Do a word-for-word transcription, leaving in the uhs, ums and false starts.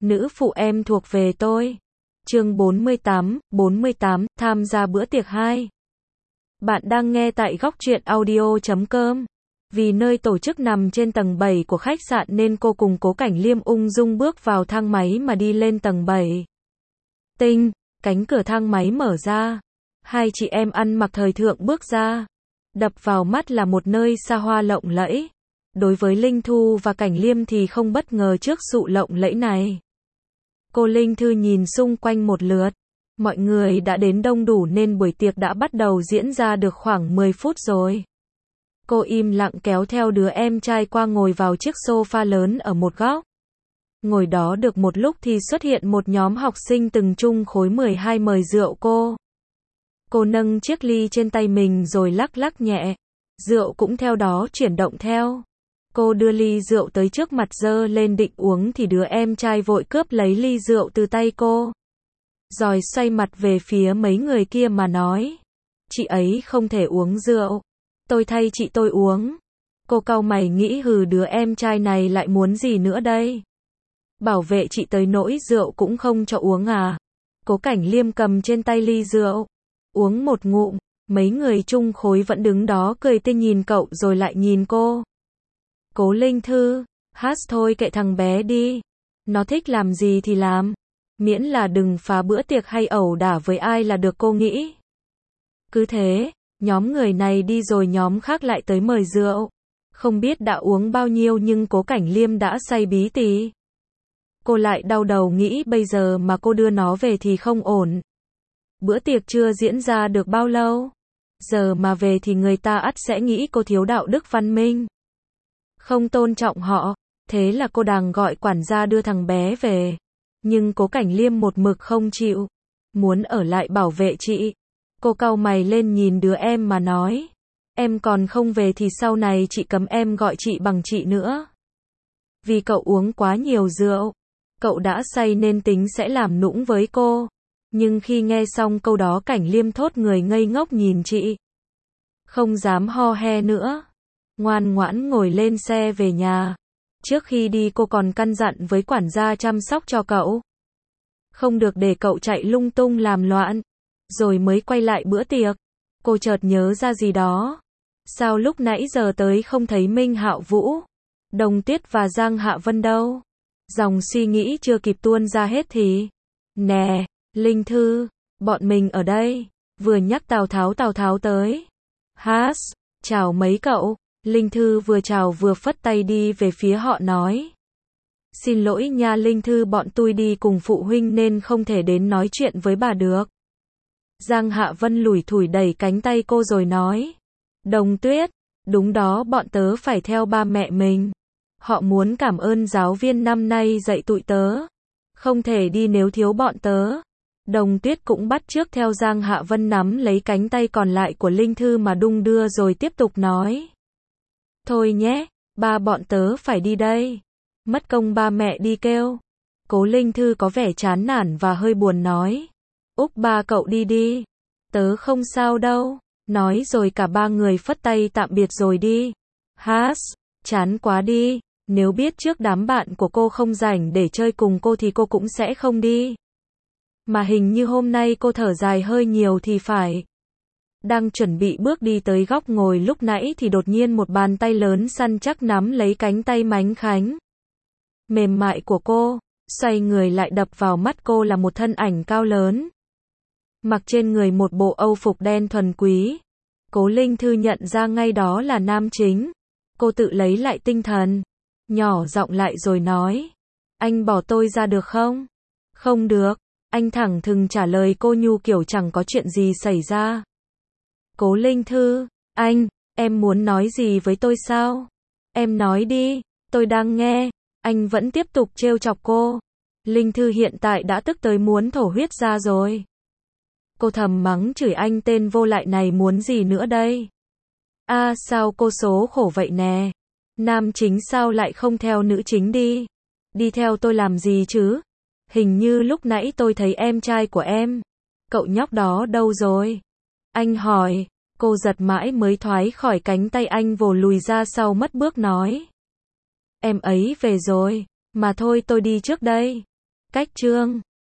Nữ phụ em thuộc về tôi. Chương bốn mươi tám, bốn mươi tám, tham gia bữa tiệc hai. Bạn đang nghe tại góc truyện audio chấm com. Vì nơi tổ chức nằm trên tầng bảy của khách sạn nên cô cùng Cố Cảnh Liêm ung dung bước vào thang máy mà đi lên tầng bảy. Tinh, cánh cửa thang máy mở ra. Hai chị em ăn mặc thời thượng bước ra. Đập vào mắt là một nơi xa hoa lộng lẫy. Đối với Linh Thu và Cảnh Liêm thì không bất ngờ trước sự lộng lẫy này. Cô Linh Thư nhìn xung quanh một lượt. Mọi người đã đến đông đủ nên buổi tiệc đã bắt đầu diễn ra được khoảng mười phút rồi. Cô im lặng kéo theo đứa em trai qua ngồi vào chiếc sofa lớn ở một góc. Ngồi đó được một lúc thì xuất hiện một nhóm học sinh từng chung khối mười hai mời rượu cô. Cô nâng chiếc ly trên tay mình rồi lắc lắc nhẹ. Rượu cũng theo đó chuyển động theo. Cô đưa ly rượu tới trước mặt giơ lên định uống thì đứa em trai vội cướp lấy ly rượu từ tay cô. Rồi xoay mặt về phía mấy người kia mà nói. Chị ấy không thể uống rượu. Tôi thay chị tôi uống. Cô cau mày nghĩ hừ đứa em trai này lại muốn gì nữa đây? Bảo vệ chị tới nỗi rượu cũng không cho uống à? Cố Cảnh Liêm cầm trên tay ly rượu. Uống một ngụm. Mấy người chung khối vẫn đứng đó cười tê nhìn cậu rồi lại nhìn cô. Cố Linh Thư, hát thôi kệ thằng bé đi. Nó thích làm gì thì làm. Miễn là đừng phá bữa tiệc hay ẩu đả với ai là được cô nghĩ. Cứ thế, nhóm người này đi rồi nhóm khác lại tới mời rượu. Không biết đã uống bao nhiêu nhưng Cố Cảnh Liêm đã say bí tỉ. Cô lại đau đầu nghĩ bây giờ mà cô đưa nó về thì không ổn. Bữa tiệc chưa diễn ra được bao lâu. Giờ mà về thì người ta ắt sẽ nghĩ cô thiếu đạo đức văn minh. Không tôn trọng họ. Thế là cô đành gọi quản gia đưa thằng bé về. Nhưng Cố Cảnh Liêm một mực không chịu. Muốn ở lại bảo vệ chị. Cô cau mày lên nhìn đứa em mà nói. Em còn không về thì sau này chị cấm em gọi chị bằng chị nữa. Vì cậu uống quá nhiều rượu. Cậu đã say nên tính sẽ làm nũng với cô. Nhưng khi nghe xong câu đó Cảnh Liêm thốt người ngây ngốc nhìn chị. Không dám ho he nữa. Ngoan ngoãn ngồi lên xe về nhà. Trước khi đi cô còn căn dặn với quản gia chăm sóc cho cậu. Không được để cậu chạy lung tung làm loạn. Rồi mới quay lại bữa tiệc. Cô chợt nhớ ra gì đó. Sao lúc nãy giờ tới không thấy Minh Hạo Vũ, Đồng Tuyết và Giang Hạ Vân đâu? Dòng suy nghĩ chưa kịp tuôn ra hết thì. Nè, Linh Thư, bọn mình ở đây. Vừa nhắc Tào Tháo Tào Tháo tới. Hát, chào mấy cậu. Linh Thư vừa chào vừa phất tay đi về phía họ nói. Xin lỗi nha Linh Thư bọn tôi đi cùng phụ huynh nên không thể đến nói chuyện với bà được. Giang Hạ Vân lủi thủi đẩy cánh tay cô rồi nói. Đồng Tuyết, đúng đó bọn tớ phải theo ba mẹ mình. Họ muốn cảm ơn giáo viên năm nay dạy tụi tớ. Không thể đi nếu thiếu bọn tớ. Đồng Tuyết cũng bắt chước theo Giang Hạ Vân nắm lấy cánh tay còn lại của Linh Thư mà đung đưa rồi tiếp tục nói. Thôi nhé, ba bọn tớ phải đi đây. Mất công ba mẹ đi kêu. Cố Linh Thư có vẻ chán nản và hơi buồn nói. Úc ba cậu đi đi. Tớ không sao đâu. Nói rồi cả ba người phất tay tạm biệt rồi đi. Hát, chán quá đi. Nếu biết trước đám bạn của cô không rảnh để chơi cùng cô thì cô cũng sẽ không đi. Mà hình như hôm nay cô thở dài hơi nhiều thì phải. Đang chuẩn bị bước đi tới góc ngồi lúc nãy thì đột nhiên một bàn tay lớn săn chắc nắm lấy cánh tay mánh khánh mềm mại của cô, xoay người lại đập vào mắt cô là một thân ảnh cao lớn. Mặc trên người một bộ âu phục đen thuần quý. Cố Linh Thư nhận ra ngay đó là nam chính. Cô tự lấy lại tinh thần. Nhỏ giọng lại rồi nói. Anh bỏ tôi ra được không? Không được. Anh thẳng thừng trả lời cô nhu kiểu chẳng có chuyện gì xảy ra. Cố Linh Thư, anh, em muốn nói gì với tôi sao? Em nói đi, tôi đang nghe. Anh vẫn tiếp tục trêu chọc cô. Linh Thư hiện tại đã tức tới muốn thổ huyết ra rồi. Cô thầm mắng chửi anh tên vô lại này muốn gì nữa đây? A à, sao cô số khổ vậy nè? Nam chính sao lại không theo nữ chính đi? Đi theo tôi làm gì chứ? Hình như lúc nãy tôi thấy em trai của em. Cậu nhóc đó đâu rồi? Anh hỏi. Cô giật mãi mới thoái khỏi cánh tay anh vồ lùi ra sau mất bước nói. Em ấy về rồi. Mà thôi tôi đi trước đây. Cách chương